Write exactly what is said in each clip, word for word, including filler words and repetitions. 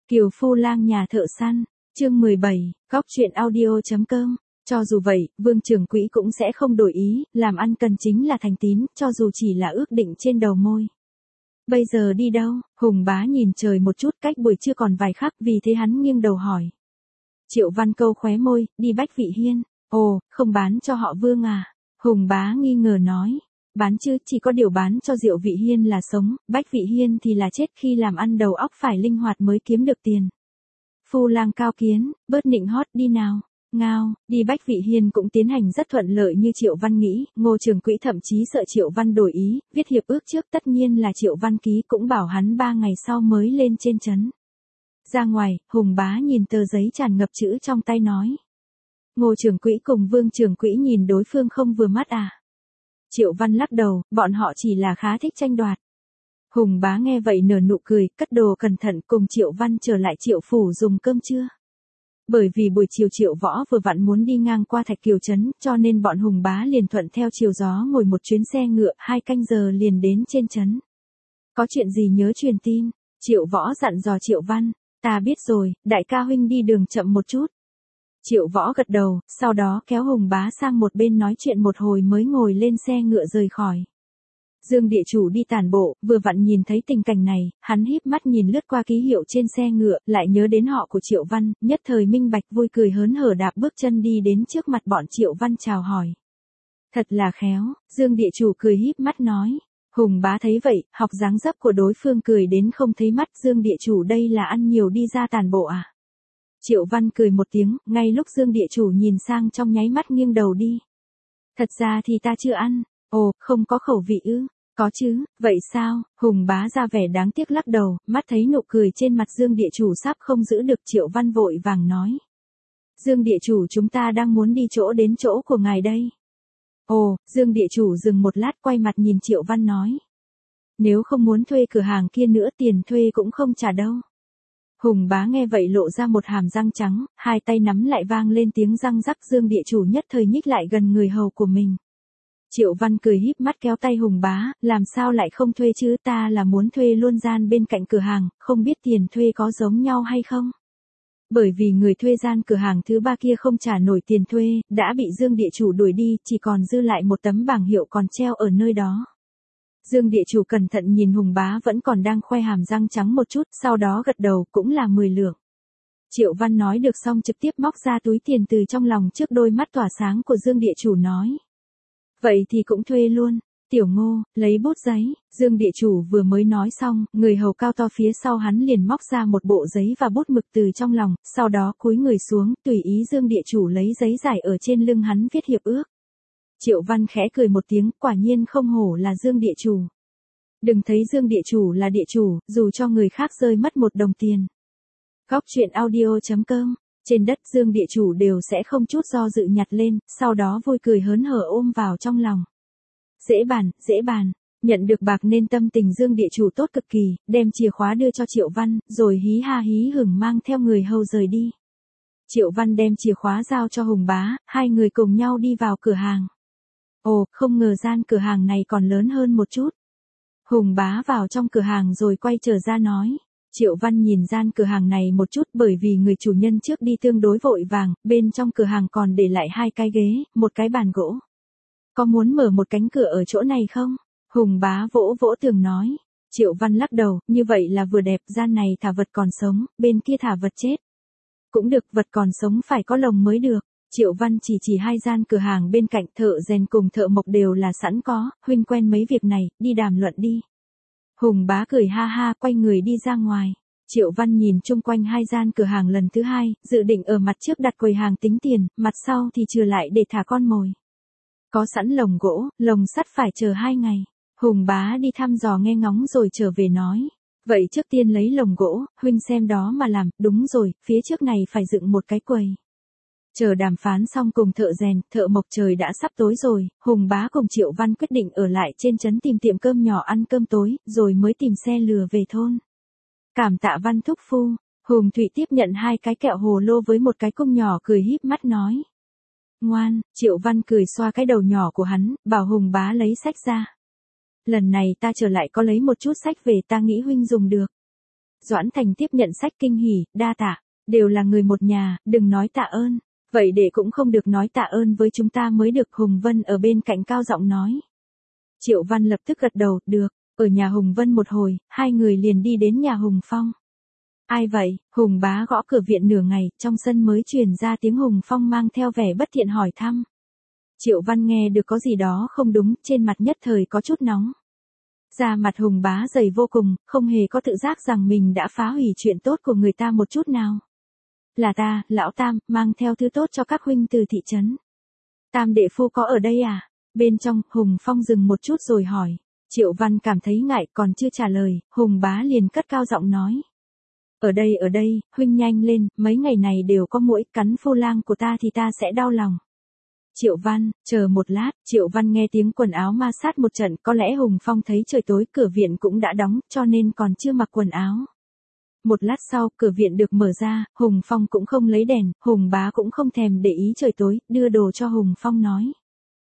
Kiều Phu Lang nhà thợ săn, chương mười bảy, góc truyện audio.com. Cho dù vậy, Vương Trường Quỹ cũng sẽ không đổi ý, làm ăn cần chính là thành tín, cho dù chỉ là ước định trên đầu môi. Bây giờ đi đâu? Hùng Bá nhìn trời một chút, cách buổi trưa còn vài khắc, vì thế hắn nghiêng đầu hỏi. Triệu Văn câu khóe môi, đi Bách Vị Hiên. Ồ, không bán cho họ Vương à? Hùng Bá nghi ngờ nói. Bán chứ, chỉ có điều bán cho Diệu Vị Hiên là sống, Bách Vị Hiên thì là chết, khi làm ăn đầu óc phải linh hoạt mới kiếm được tiền. Phu Lang cao kiến, bớt nịnh hót đi nào. Ngao, đi Bách Vị Hiên cũng tiến hành rất thuận lợi như Triệu Văn nghĩ, Ngô Trường Quỹ thậm chí sợ Triệu Văn đổi ý, viết hiệp ước trước tất nhiên là Triệu Văn ký, cũng bảo hắn ba ngày sau mới lên trên trấn. Ra ngoài, Hùng Bá nhìn tờ giấy tràn ngập chữ trong tay nói. Ngô Trường Quỹ cùng Vương Trường Quỹ nhìn đối phương không vừa mắt à? Triệu Văn lắc đầu, bọn họ chỉ là khá thích tranh đoạt. Hùng Bá nghe vậy nở nụ cười, cất đồ cẩn thận cùng Triệu Văn trở lại Triệu phủ dùng cơm trưa. Bởi vì buổi chiều Triệu Võ vừa vặn muốn đi ngang qua Thạch Kiều trấn, cho nên bọn Hùng Bá liền thuận theo chiều gió ngồi một chuyến xe ngựa, hai canh giờ liền đến trên trấn. Có chuyện gì nhớ truyền tin, Triệu Võ dặn dò Triệu Văn, ta biết rồi, đại ca huynh đi đường chậm một chút. Triệu Võ gật đầu, sau đó kéo Hùng Bá sang một bên nói chuyện một hồi mới ngồi lên xe ngựa rời khỏi. Dương địa chủ đi tản bộ, vừa vặn nhìn thấy tình cảnh này, hắn híp mắt nhìn lướt qua ký hiệu trên xe ngựa, lại nhớ đến họ của Triệu Văn, nhất thời minh bạch vui cười hớn hở đạp bước chân đi đến trước mặt bọn Triệu Văn chào hỏi. Thật là khéo, Dương địa chủ cười híp mắt nói. Hùng Bá thấy vậy, học dáng dấp của đối phương cười đến không thấy mắt. Dương địa chủ đây là ăn nhiều đi ra tản bộ à? Triệu Văn cười một tiếng, ngay lúc Dương địa chủ nhìn sang trong nháy mắt nghiêng đầu đi. Thật ra thì ta chưa ăn. Ồ, không có khẩu vị ư? Có chứ, vậy sao? Hùng Bá ra vẻ đáng tiếc lắc đầu, mắt thấy nụ cười trên mặt Dương địa chủ sắp không giữ được. Triệu Văn vội vàng nói. Dương địa chủ, chúng ta đang muốn đi chỗ đến chỗ của ngài đây. Ồ, Dương địa chủ dừng một lát quay mặt nhìn Triệu Văn nói. Nếu không muốn thuê cửa hàng kia nữa tiền thuê cũng không trả đâu. Hùng Bá nghe vậy lộ ra một hàm răng trắng, hai tay nắm lại vang lên tiếng răng rắc. Dương địa chủ nhất thời nhích lại gần người hầu của mình. Triệu Văn cười híp mắt kéo tay Hùng Bá, làm sao lại không thuê chứ, ta là muốn thuê luôn gian bên cạnh cửa hàng, không biết tiền thuê có giống nhau hay không? Bởi vì người thuê gian cửa hàng thứ ba kia không trả nổi tiền thuê, đã bị Dương địa chủ đuổi đi, chỉ còn dư lại một tấm bảng hiệu còn treo ở nơi đó. Dương địa chủ cẩn thận nhìn Hùng Bá vẫn còn đang khoe hàm răng trắng một chút, sau đó gật đầu, cũng là mười lượng. Triệu Văn nói được xong trực tiếp móc ra túi tiền từ trong lòng, trước đôi mắt tỏa sáng của Dương địa chủ nói. Vậy thì cũng thuê luôn. Tiểu Ngô, lấy bút giấy. Dương địa chủ vừa mới nói xong, người hầu cao to phía sau hắn liền móc ra một bộ giấy và bút mực từ trong lòng, sau đó cúi người xuống, tùy ý Dương địa chủ lấy giấy giải ở trên lưng hắn viết hiệp ước. Triệu Văn khẽ cười một tiếng, quả nhiên không hổ là Dương địa chủ. Đừng thấy Dương địa chủ là địa chủ, dù cho người khác rơi mất một đồng tiền. Góc truyện audio.com. Trên đất Dương địa chủ đều sẽ không chút do dự nhặt lên, sau đó vui cười hớn hở ôm vào trong lòng. Dễ bàn, dễ bàn. Nhận được bạc nên tâm tình Dương địa chủ tốt cực kỳ, đem chìa khóa đưa cho Triệu Văn, rồi hí ha hí hửng mang theo người hầu rời đi. Triệu Văn đem chìa khóa giao cho Hùng Bá, hai người cùng nhau đi vào cửa hàng. Ồ, không ngờ gian cửa hàng này còn lớn hơn một chút. Hùng Bá vào trong cửa hàng rồi quay trở ra nói. Triệu Văn nhìn gian cửa hàng này một chút, bởi vì người chủ nhân trước đi tương đối vội vàng, bên trong cửa hàng còn để lại hai cái ghế, một cái bàn gỗ. Có muốn mở một cánh cửa ở chỗ này không? Hùng Bá vỗ vỗ tường nói. Triệu Văn lắc đầu, như vậy là vừa đẹp, gian này thả vật còn sống, bên kia thả vật chết. Cũng được, vật còn sống phải có lồng mới được. Triệu Văn chỉ chỉ hai gian cửa hàng bên cạnh, thợ rèn cùng thợ mộc đều là sẵn có, huynh quen mấy việc này, đi đàm luận đi. Hùng Bá cười ha ha, quay người đi ra ngoài. Triệu Văn nhìn chung quanh hai gian cửa hàng lần thứ hai, dự định ở mặt trước đặt quầy hàng tính tiền, mặt sau thì chừa lại để thả con mồi. Có sẵn lồng gỗ, lồng sắt phải chờ hai ngày. Hùng Bá đi thăm dò nghe ngóng rồi trở về nói. Vậy trước tiên lấy lồng gỗ, huynh xem đó mà làm, đúng rồi, phía trước này phải dựng một cái quầy. Chờ đàm phán xong cùng thợ rèn, thợ mộc trời đã sắp tối rồi, Hùng Bá cùng Triệu Văn quyết định ở lại trên trấn tìm tiệm cơm nhỏ ăn cơm tối, rồi mới tìm xe lừa về thôn. Cảm tạ Văn thúc phu. Hùng Thụy tiếp nhận hai cái kẹo hồ lô với một cái cung nhỏ, cười híp mắt nói. Ngoan. Triệu Văn cười xoa cái đầu nhỏ của hắn, bảo Hùng Bá lấy sách ra. Lần này ta trở lại có lấy một chút sách về, ta nghĩ huynh dùng được. Doãn Thành tiếp nhận sách kinh hỉ, đa tạ, đều là người một nhà, đừng nói tạ ơn. Vậy đệ cũng không được nói tạ ơn với chúng ta mới được. Hùng Vân ở bên cạnh cao giọng nói. Triệu Văn lập tức gật đầu, được, ở nhà Hùng Vân một hồi, hai người liền đi đến nhà Hùng Phong. Ai vậy? Hùng bá gõ cửa viện nửa ngày, trong sân mới truyền ra tiếng Hùng Phong mang theo vẻ bất thiện hỏi thăm. Triệu Văn nghe được có gì đó không đúng, trên mặt nhất thời có chút nóng. Da mặt Hùng bá dày vô cùng, không hề có tự giác rằng mình đã phá hủy chuyện tốt của người ta một chút nào. Là ta, lão Tam, mang theo thứ tốt cho các huynh từ thị trấn. Tam đệ phu có ở đây à? Bên trong, Hùng Phong dừng một chút rồi hỏi. Triệu Văn cảm thấy ngại, còn chưa trả lời, Hùng bá liền cất cao giọng nói. Ở đây ở đây, huynh nhanh lên, mấy ngày này đều có muỗi cắn phu lang của ta thì ta sẽ đau lòng. Triệu Văn, chờ một lát, Triệu Văn nghe tiếng quần áo ma sát một trận, có lẽ Hùng Phong thấy trời tối, cửa viện cũng đã đóng, cho nên còn chưa mặc quần áo. Một lát sau, cửa viện được mở ra, Hùng Phong cũng không lấy đèn, Hùng bá cũng không thèm để ý trời tối, đưa đồ cho Hùng Phong nói.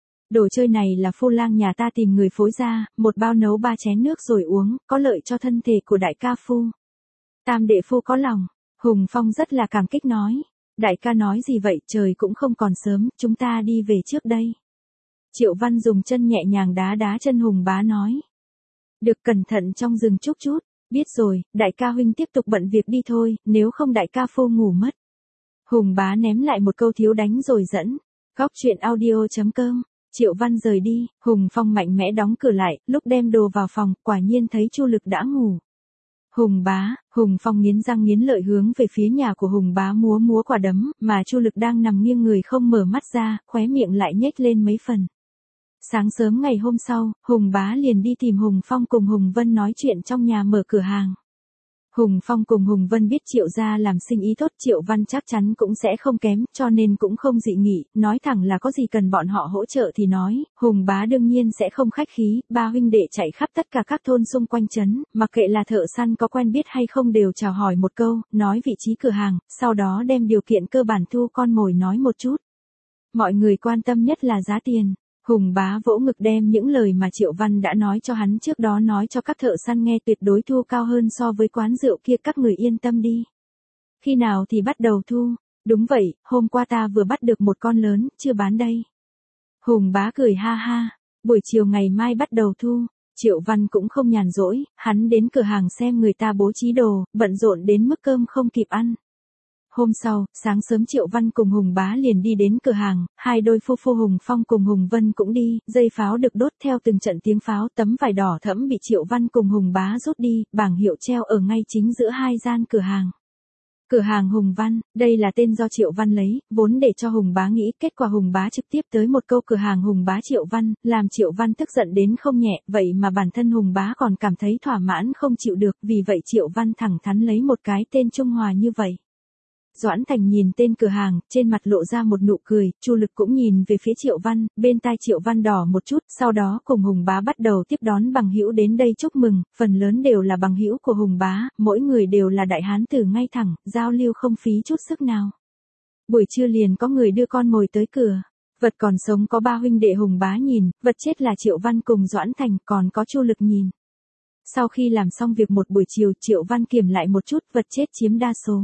Đồ chơi này là phu lang nhà ta tìm người phối ra, một bao nấu ba chén nước rồi uống, có lợi cho thân thể của đại ca phu. Tam đệ phu có lòng, Hùng Phong rất là cảm kích nói. Đại ca nói gì vậy, trời cũng không còn sớm, chúng ta đi về trước đây. Triệu Văn dùng chân nhẹ nhàng đá đá chân Hùng bá nói. Được, cẩn thận trong rừng chút chút, biết rồi, đại ca huynh tiếp tục bận việc đi thôi, nếu không đại ca phu ngủ mất. Hùng bá ném lại một câu thiếu đánh rồi dẫn. Góc truyện audio chấm com. Triệu Văn rời đi, Hùng Phong mạnh mẽ đóng cửa lại, lúc đem đồ vào phòng, quả nhiên thấy Chu Lực đã ngủ. Hùng bá, Hùng Phong nghiến răng nghiến lợi hướng về phía nhà của Hùng bá múa múa quả đấm, mà Chu Lực đang nằm nghiêng người không mở mắt ra, khóe miệng lại nhếch lên mấy phần. Sáng sớm ngày hôm sau, Hùng bá liền đi tìm Hùng Phong cùng Hùng Vân nói chuyện trong nhà mở cửa hàng. Hùng Phong cùng Hùng Vân biết Triệu gia làm sinh ý tốt, Triệu Văn chắc chắn cũng sẽ không kém, cho nên cũng không dị nghị, nói thẳng là có gì cần bọn họ hỗ trợ thì nói, Hùng bá đương nhiên sẽ không khách khí, ba huynh đệ chạy khắp tất cả các thôn xung quanh trấn, mặc kệ là thợ săn có quen biết hay không đều chào hỏi một câu, nói vị trí cửa hàng, sau đó đem điều kiện cơ bản thu con mồi nói một chút. Mọi người quan tâm nhất là giá tiền. Hùng bá vỗ ngực đem những lời mà Triệu Văn đã nói cho hắn trước đó nói cho các thợ săn nghe, tuyệt đối thu cao hơn so với quán rượu kia, các người yên tâm đi. Khi nào thì bắt đầu thu? Đúng vậy, hôm qua ta vừa bắt được một con lớn, chưa bán đây. Hùng bá cười ha ha, buổi chiều ngày mai bắt đầu thu. Triệu Văn cũng không nhàn rỗi, hắn đến cửa hàng xem người ta bố trí đồ, bận rộn đến mức cơm không kịp ăn. Hôm sau, sáng sớm Triệu Văn cùng Hùng bá liền đi đến cửa hàng, hai đôi phu phu Hùng Phong cùng Hùng Vân cũng đi, dây pháo được đốt theo từng trận tiếng pháo, tấm vải đỏ thẫm bị Triệu Văn cùng Hùng bá rút đi, bảng hiệu treo ở ngay chính giữa hai gian cửa hàng. Cửa hàng Hùng Văn, đây là tên do Triệu Văn lấy, vốn để cho Hùng bá nghĩ, kết quả Hùng bá trực tiếp tới một câu cửa hàng Hùng bá Triệu Văn, làm Triệu Văn tức giận đến không nhẹ, vậy mà bản thân Hùng bá còn cảm thấy thỏa mãn không chịu được, vì vậy Triệu Văn thẳng thắn lấy một cái tên trung hòa như vậy. Doãn Thành nhìn tên cửa hàng, trên mặt lộ ra một nụ cười, Chu Lực cũng nhìn về phía Triệu Văn, bên tai Triệu Văn đỏ một chút, sau đó cùng Hùng bá bắt đầu tiếp đón bằng hữu đến đây chúc mừng, phần lớn đều là bằng hữu của Hùng bá, mỗi người đều là đại hán tử ngay thẳng, giao lưu không phí chút sức nào. Buổi trưa liền có người đưa con mồi tới cửa. Vật còn sống có ba huynh đệ Hùng bá nhìn, vật chết là Triệu Văn cùng Doãn Thành, còn có Chu Lực nhìn. Sau khi làm xong việc một buổi chiều, Triệu Văn kiểm lại một chút, vật chết chiếm đa số.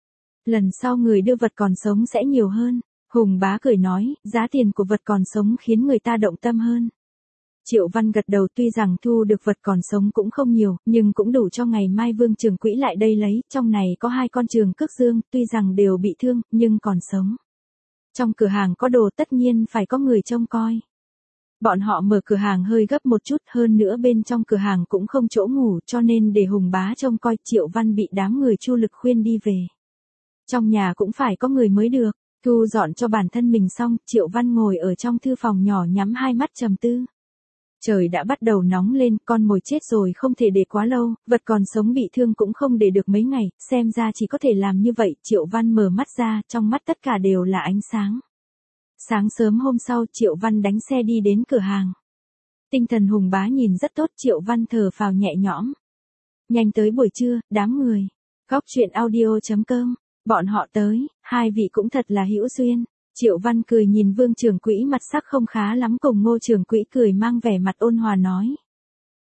Lần sau người đưa vật còn sống sẽ nhiều hơn. Hùng bá cười nói, giá tiền của vật còn sống khiến người ta động tâm hơn. Triệu Văn gật đầu, tuy rằng thu được vật còn sống cũng không nhiều, nhưng cũng đủ cho ngày mai Vương Trường Quỹ lại đây lấy, trong này có hai con trường cước dương, tuy rằng đều bị thương, nhưng còn sống. Trong cửa hàng có đồ tất nhiên phải có người trông coi. Bọn họ mở cửa hàng hơi gấp một chút, hơn nữa bên trong cửa hàng cũng không chỗ ngủ, cho nên để Hùng bá trông coi. Triệu Văn bị đám người Chu Lực khuyên đi về. Trong nhà cũng phải có người mới được, thu dọn cho bản thân mình xong, Triệu Văn ngồi ở trong thư phòng nhỏ nhắm hai mắt trầm tư. Trời đã bắt đầu nóng lên, con mồi chết rồi không thể để quá lâu, vật còn sống bị thương cũng không để được mấy ngày, xem ra chỉ có thể làm như vậy. Triệu Văn mở mắt ra, trong mắt tất cả đều là ánh sáng. Sáng sớm hôm sau, Triệu Văn đánh xe đi đến cửa hàng. Tinh thần Hùng bá nhìn rất tốt, Triệu Văn thở phào nhẹ nhõm. Nhanh tới buổi trưa, đám người. Góc truyện audio chấm com. Bọn họ tới, hai vị cũng thật là hữu duyên. Triệu Văn cười nhìn Vương Trường Quỹ mặt sắc không khá lắm cùng Ngô Trường Quỹ cười mang vẻ mặt ôn hòa nói.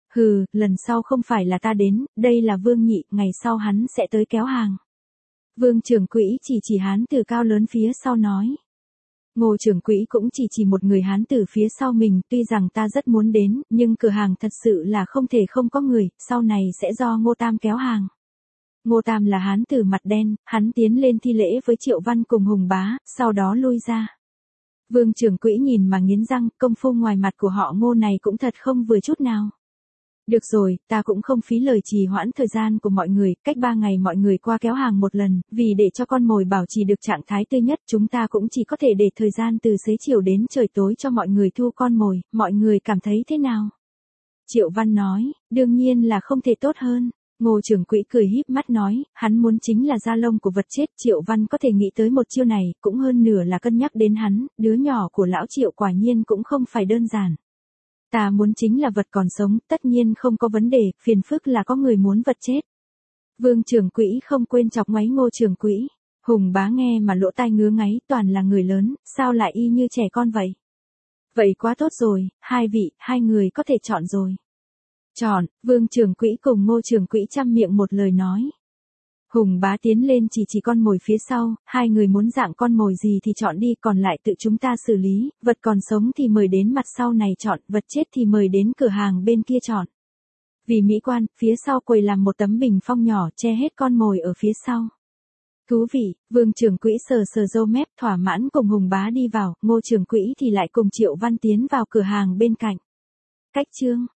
Hừ, lần sau không phải là ta đến, đây là Vương Nhị, ngày sau hắn sẽ tới kéo hàng. Vương trưởng quỹ chỉ chỉ hán tử cao lớn phía sau nói. Ngô trưởng quỹ cũng chỉ chỉ một người hán tử phía sau mình, tuy rằng ta rất muốn đến, nhưng cửa hàng thật sự là không thể không có người, sau này sẽ do Ngô Tam kéo hàng. Ngô Tam là hán tử mặt đen, hắn tiến lên thi lễ với Triệu Văn cùng Hùng Bá, sau đó lui ra. Vương trưởng quỹ nhìn mà nghiến răng, công phu ngoài mặt của họ Ngô này cũng thật không vừa chút nào. Được rồi, ta cũng không phí lời trì hoãn thời gian của mọi người, cách ba ngày mọi người qua kéo hàng một lần, vì để cho con mồi bảo trì được trạng thái tươi nhất, chúng ta cũng chỉ có thể để thời gian từ xế chiều đến trời tối cho mọi người thu con mồi, mọi người cảm thấy thế nào? Triệu Văn nói, đương nhiên là không thể tốt hơn. Ngô trưởng quỹ cười híp mắt nói, hắn muốn chính là da lông của vật chết. Triệu Văn có thể nghĩ tới một chiêu này, cũng hơn nửa là cân nhắc đến hắn, đứa nhỏ của lão Triệu quả nhiên cũng không phải đơn giản. Ta muốn chính là vật còn sống, tất nhiên không có vấn đề, phiền phức là có người muốn vật chết. Vương trưởng quỹ không quên chọc ngoáy Ngô trưởng quỹ. Hùng Bá nghe mà lỗ tai ngứa ngáy, toàn là người lớn, sao lại y như trẻ con vậy? Vậy quá tốt rồi, hai vị, hai người có thể chọn rồi. Chọn, Vương trưởng quỹ cùng Ngô trưởng quỹ chăm miệng một lời nói. Hùng Bá tiến lên chỉ chỉ con mồi phía sau, hai người muốn dạng con mồi gì thì chọn đi, còn lại tự chúng ta xử lý, vật còn sống thì mời đến mặt sau này chọn, vật chết thì mời đến cửa hàng bên kia chọn. Vì mỹ quan, phía sau quầy làm một tấm bình phong nhỏ che hết con mồi ở phía sau. Thú vị, Vương trưởng quỹ sờ sờ râu mép thỏa mãn cùng Hùng Bá đi vào, Ngô trưởng quỹ thì lại cùng Triệu Văn tiến vào cửa hàng bên cạnh. Cách chương